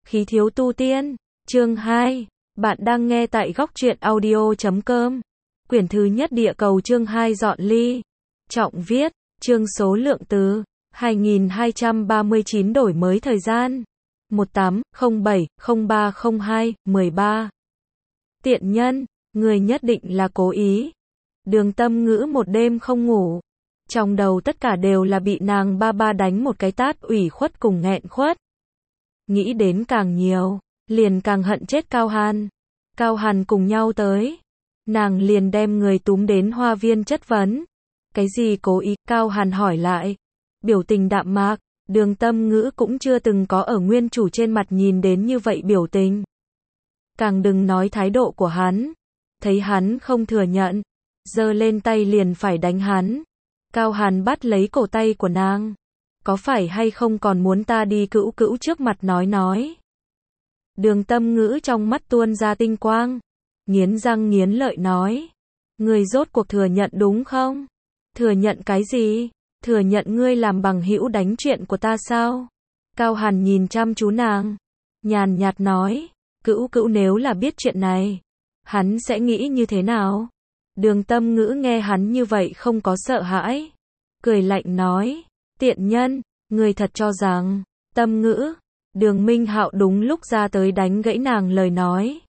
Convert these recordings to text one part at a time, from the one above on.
Khí thiếu tu tiên, chương 2. Bạn đang nghe tại góc truyện audio.com. Quyển thứ nhất Địa cầu chương 2 Dọn ly. Trọng viết, chương số lượng từ 2239 đổi mới thời gian 1807030213. Tiện nhân, người nhất định là cố ý. Đường Tâm Ngữ một đêm không ngủ. Trong đầu tất cả đều là bị nàng ba đánh một cái tát ủy khuất cùng nghẹn khuất. Nghĩ đến càng nhiều, liền càng hận chết Cao Hàn. Cao Hàn cùng nhau tới. Nàng liền đem người túm đến hoa viên chất vấn. Cái gì cố ý? Cao Hàn hỏi lại. Biểu tình đạm mạc, Đường Tâm Ngữ cũng chưa từng có ở nguyên chủ trên mặt nhìn đến như vậy biểu tình. Càng đừng nói thái độ của hắn. Thấy hắn không thừa nhận, giơ lên tay liền phải đánh hắn. Cao Hàn bắt lấy cổ tay của nàng. Có phải hay không còn muốn ta đi cữu cữu trước mặt nói. Đường Tâm Ngữ trong mắt tuôn ra tinh quang. Nghiến răng nghiến lợi nói. Ngươi rốt cuộc thừa nhận đúng không? Thừa nhận cái gì? Thừa nhận ngươi làm bằng hữu đánh chuyện của ta sao? Cao Hàn nhìn chăm chú nàng. Nhàn nhạt nói. Cữu cữu nếu là biết chuyện này, hắn sẽ nghĩ như thế nào? Đường Tâm Ngữ nghe hắn như vậy không có sợ hãi. Cười lạnh nói. Tiện nhân, ngươi thật cho rằng, Tâm Ngữ. Đường Minh Hạo đúng lúc ra tới đánh gãy nàng lời nói.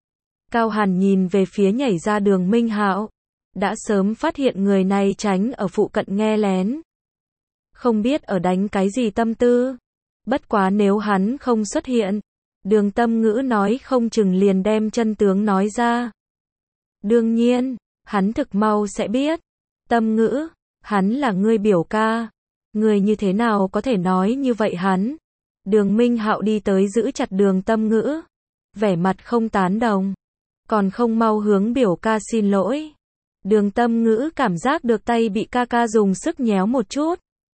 Cao Hàn nhìn về phía nhảy ra Đường Minh Hạo. Đã sớm phát hiện người này tránh ở phụ cận nghe lén. Không biết ở đánh cái gì tâm tư. Bất quá nếu hắn không xuất hiện, Đường Tâm Ngữ nói không chừng liền đem chân tướng nói ra. Đương nhiên, hắn thực mau sẽ biết. Tâm Ngữ, hắn là ngươi biểu ca. Ngươi như thế nào có thể nói như vậy hắn? Đường Minh Hạo đi tới giữ chặt Đường Tâm Ngữ. Vẻ mặt không tán đồng. Còn không mau hướng biểu ca xin lỗi. Đường Tâm Ngữ cảm giác được tay bị ca ca dùng sức nhéo một chút.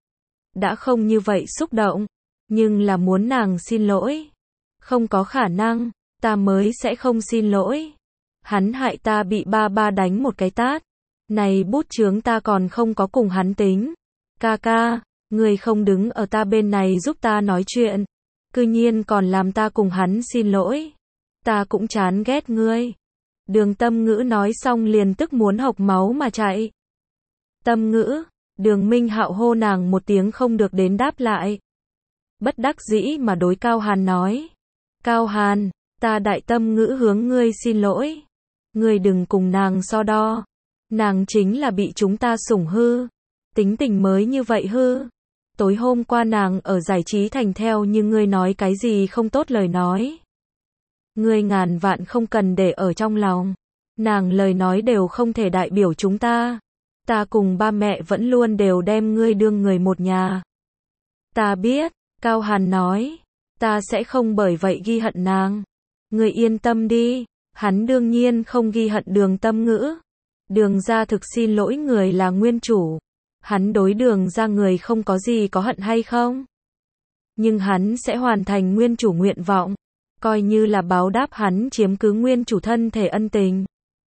Đã không như vậy xúc động. Nhưng là muốn nàng xin lỗi. Không có khả năng. Ta mới sẽ không xin lỗi. Hắn hại ta bị ba đánh một cái tát. Này bút chướng ta còn không có cùng hắn tính. Ca ca, ngươi không đứng ở ta bên này giúp ta nói chuyện. Cư nhiên còn làm ta cùng hắn xin lỗi. Ta cũng chán ghét ngươi. Đường Tâm Ngữ nói xong liền tức muốn hộc máu mà chạy. Tâm Ngữ, Đường Minh Hạo hô nàng một tiếng không được đến đáp lại. Bất đắc dĩ mà đối Cao Hàn nói. Cao Hàn, ta Đại Tâm Ngữ hướng ngươi xin lỗi. Ngươi đừng cùng nàng so đo. Nàng chính là bị chúng ta sủng hư. Tính tình mới như vậy hư. Tối hôm qua nàng ở giải trí thành theo nhưng ngươi nói cái gì không tốt lời nói. Ngươi ngàn vạn không cần để ở trong lòng. Nàng lời nói đều không thể đại biểu chúng ta. Ta cùng ba mẹ vẫn luôn đều đem ngươi đương người một nhà. Ta biết, Cao Hàn nói. Ta sẽ không bởi vậy ghi hận nàng. Ngươi yên tâm đi. Hắn đương nhiên không ghi hận Đường Tâm Ngữ. Đường gia thực xin lỗi người là nguyên chủ. Hắn đối Đường gia người không có gì có hận hay không? Nhưng hắn sẽ hoàn thành nguyên chủ nguyện vọng. Coi như là báo đáp hắn chiếm cứ nguyên chủ thân thể ân tình.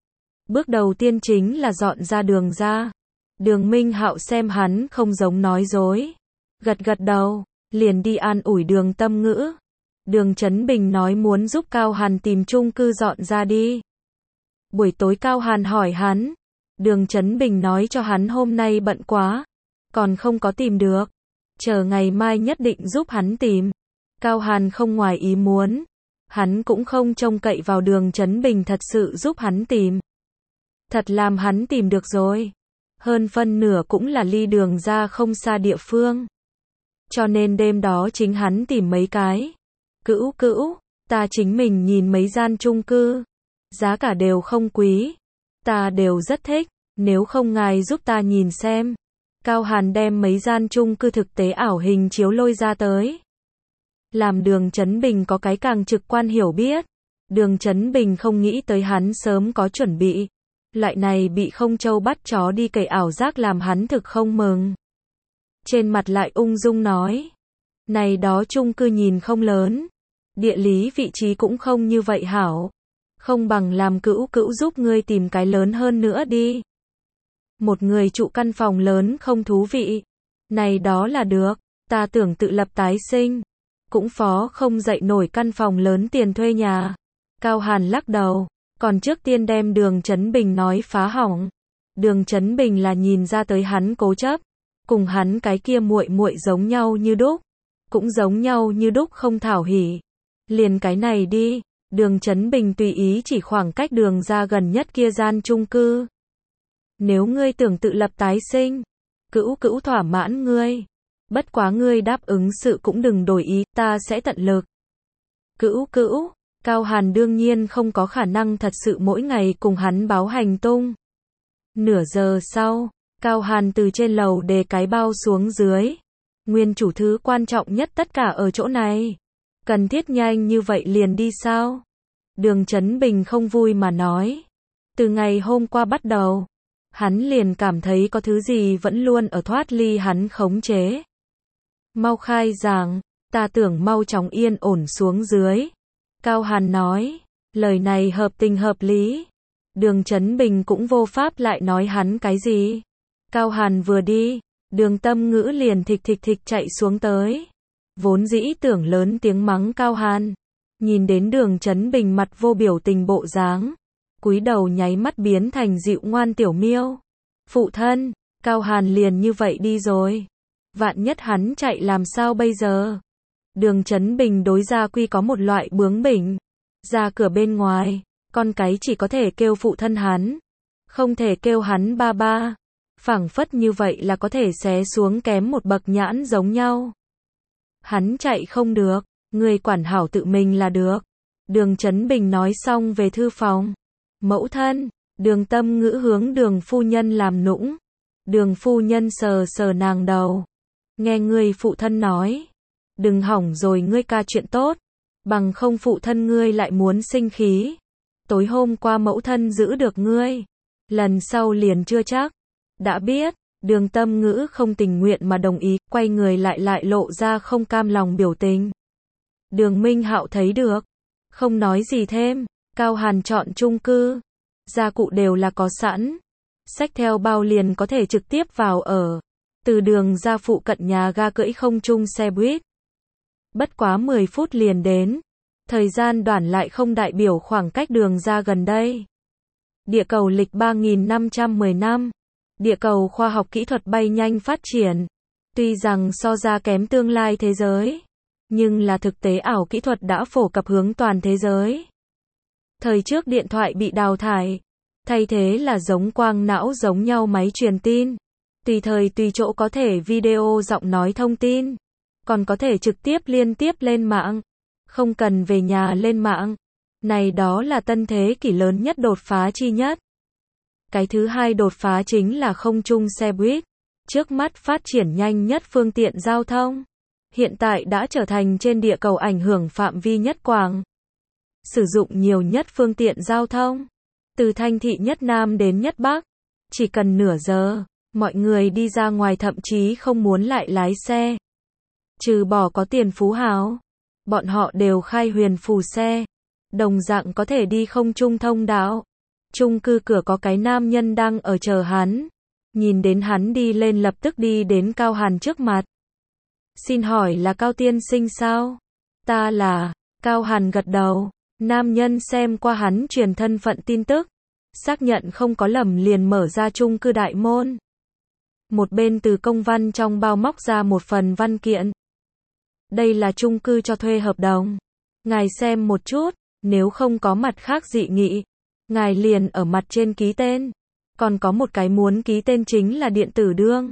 Bước đầu tiên chính là dọn ra Đường gia. Đường Minh Hạo xem hắn không giống nói dối. Gật gật đầu, liền đi an ủi Đường Tâm Ngữ. Đường Chấn Bình nói muốn giúp Cao Hàn tìm chung cư dọn ra đi. Buổi tối Cao Hàn hỏi hắn. Đường Chấn Bình nói cho hắn hôm nay bận quá. Còn không có tìm được. Chờ ngày mai nhất định giúp hắn tìm. Cao Hàn không ngoài ý muốn. Hắn cũng không trông cậy vào Đường Chấn Bình thật sự giúp hắn tìm. Thật làm hắn tìm được rồi. Hơn phân nửa cũng là ly Đường ra không xa địa phương. Cho nên đêm đó chính hắn tìm mấy cái. Cữu cữu, ta chính mình nhìn mấy gian chung cư. Giá cả đều không quý. Ta đều rất thích, nếu không ngài giúp ta nhìn xem. Cao Hàn đem mấy gian chung cư thực tế ảo hình chiếu lôi ra tới. Làm Đường Chấn Bình có cái càng trực quan hiểu biết. Đường Chấn Bình không nghĩ tới hắn sớm có chuẩn bị. Loại này bị không trâu bắt chó đi cày ảo giác làm hắn thực không mừng. Trên mặt lại ung dung nói. Này đó chung cư nhìn không lớn. Địa lý vị trí cũng không như vậy hảo. Không bằng làm cữu cữu giúp ngươi tìm cái lớn hơn nữa đi. Một người trụ căn phòng lớn không thú vị. Này đó là được. Ta tưởng tự lập tái sinh. cũng phó không dậy nổi căn phòng lớn tiền thuê nhà. Cao Hàn lắc đầu, còn trước tiên đem Đường Chấn Bình nói phá hỏng. Đường Chấn Bình là nhìn ra tới hắn cố chấp, cùng hắn cái kia muội muội giống nhau như đúc, cũng giống nhau như đúc không thảo hỉ. Liền cái này đi, Đường Chấn Bình tùy ý chỉ khoảng cách đường ra gần nhất kia gian chung cư. Nếu ngươi tưởng tự lập tái sinh, Cữu Cữu thỏa mãn ngươi. Bất quá ngươi đáp ứng sự cũng đừng đổi ý, ta sẽ tận lực. Cữu Cữu, Cao Hàn đương nhiên không có khả năng thật sự mỗi ngày cùng hắn báo hành tung. Nửa giờ sau, Cao Hàn từ trên lầu đề cái bao xuống dưới. Nguyên chủ thứ quan trọng nhất tất cả ở chỗ này. Cần thiết nhanh như vậy liền đi sao? Đường Chấn Bình không vui mà nói. Từ ngày hôm qua bắt đầu, hắn liền cảm thấy có thứ gì vẫn luôn ở thoát ly hắn khống chế. Mau khai giảng, ta tưởng mau chóng yên ổn xuống dưới. Cao Hàn nói, lời này hợp tình hợp lý. Đường Chấn Bình cũng vô pháp lại nói hắn cái gì. Cao Hàn vừa đi, Đường Tâm Ngữ liền thịch thịch thịch chạy xuống tới. Vốn dĩ tưởng lớn tiếng mắng Cao Hàn. Nhìn đến Đường Chấn Bình mặt vô biểu tình bộ dáng, cúi đầu nháy mắt biến thành dịu ngoan tiểu miêu. Phụ thân, Cao Hàn liền như vậy đi rồi. Vạn nhất hắn chạy làm sao bây giờ? Đường Chấn Bình đối Gia Quy có một loại bướng bỉnh. Ra cửa bên ngoài, con cái chỉ có thể kêu phụ thân hắn, không thể kêu hắn ba ba. Phảng phất như vậy là có thể xé xuống kém một bậc nhãn giống nhau. Hắn chạy không được, người quản hảo tự mình là được. Đường Chấn Bình nói xong về thư phòng. Mẫu thân, Đường Tâm Ngữ hướng Đường phu nhân làm nũng. Đường phu nhân sờ sờ nàng đầu. Nghe ngươi phụ thân nói, đừng hỏng rồi ngươi ca chuyện tốt, bằng không phụ thân ngươi lại muốn sinh khí. Tối hôm qua mẫu thân giữ được ngươi, lần sau liền chưa chắc. Đã biết, Đường Tâm Ngữ không tình nguyện mà đồng ý, quay người lại lộ ra không cam lòng biểu tình. Đường Minh Hạo thấy được, không nói gì thêm. Cao Hàn chọn chung cư, gia cụ đều là có sẵn, xách theo bao liền có thể trực tiếp vào ở. Từ đường ra phụ cận nhà ga cưỡi không trung xe buýt. Bất quá 10 phút liền đến. Thời gian đoạn lại không đại biểu khoảng cách đường ra gần đây. Địa cầu lịch 3510 năm. Địa cầu khoa học kỹ thuật bay nhanh phát triển. Tuy rằng so ra kém tương lai thế giới, nhưng là thực tế ảo kỹ thuật đã phổ cập hướng toàn thế giới. Thời trước điện thoại bị đào thải, thay thế là giống quang não giống nhau máy truyền tin. Tùy thời tùy chỗ có thể video giọng nói thông tin, còn có thể trực tiếp liên tiếp lên mạng, không cần về nhà lên mạng. Này đó là tân thế kỷ lớn nhất đột phá chi nhất. Cái thứ hai đột phá chính là không trung xe buýt, trước mắt phát triển nhanh nhất phương tiện giao thông. Hiện tại đã trở thành trên địa cầu ảnh hưởng phạm vi nhất quảng, sử dụng nhiều nhất phương tiện giao thông, từ thành thị nhất Nam đến nhất Bắc, chỉ cần nửa giờ. Mọi người đi ra ngoài thậm chí không muốn lại lái xe. Trừ bỏ có tiền phú hào, bọn họ đều khai huyền phù xe. Đồng dạng có thể đi không trung thông đạo. Chung cư cửa có cái nam nhân đang ở chờ hắn. Nhìn đến hắn đi lên lập tức đi đến Cao Hàn trước mặt. Xin hỏi là Cao tiên sinh sao? Ta là. Cao Hàn gật đầu. Nam nhân xem qua hắn truyền thân phận tin tức, xác nhận không có lầm liền mở ra chung cư đại môn. Một bên từ công văn trong bao móc ra một phần văn kiện. Đây là chung cư cho thuê hợp đồng. Ngài xem một chút, nếu không có mặt khác dị nghị, ngài liền ở mặt trên ký tên. Còn có một cái muốn ký tên chính là điện tử đương.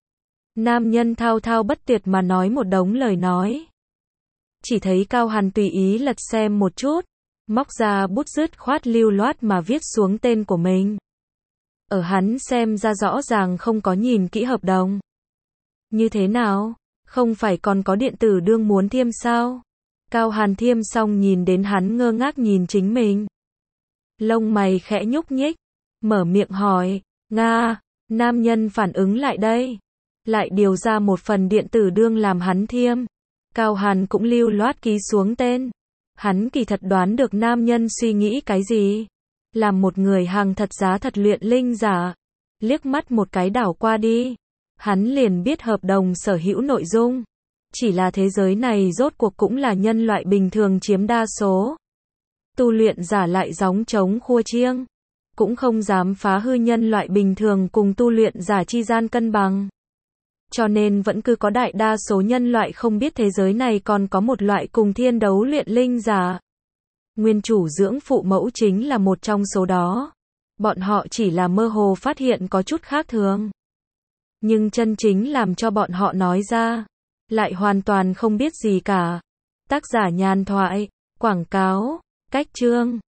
Nam nhân thao thao bất tuyệt mà nói một đống lời nói. Chỉ thấy Cao Hàn tùy ý lật xem một chút, móc ra bút dứt khoát lưu loát mà viết xuống tên của mình. Ở hắn xem ra rõ ràng không có nhìn kỹ hợp đồng. Như thế nào? Không phải còn có điện tử đương muốn thiêm sao? Cao Hàn thiêm xong nhìn đến hắn ngơ ngác nhìn chính mình. Lông mày khẽ nhúc nhích, mở miệng hỏi, Nga, nam nhân phản ứng lại đây. Lại điều ra một phần điện tử đương làm hắn thiêm. Cao Hàn cũng lưu loát ký xuống tên. Hắn kỳ thật đoán được nam nhân suy nghĩ cái gì. Làm một người hàng thật giá thật luyện linh giả. Liếc mắt một cái đảo qua đi. Hắn liền biết hợp đồng sở hữu nội dung. Chỉ là thế giới này rốt cuộc cũng là nhân loại bình thường chiếm đa số. Tu luyện giả lại gióng trống khua chiêng, cũng không dám phá hư nhân loại bình thường cùng tu luyện giả chi gian cân bằng. Cho nên vẫn cứ có đại đa số nhân loại không biết thế giới này còn có một loại cùng thiên đấu luyện linh giả. Nguyên chủ dưỡng phụ mẫu chính là một trong số đó. Bọn họ chỉ là mơ hồ phát hiện có chút khác thường. Nhưng chân chính làm cho bọn họ nói ra, lại hoàn toàn không biết gì cả. Tác giả nhàn thoại, quảng cáo, cách chương.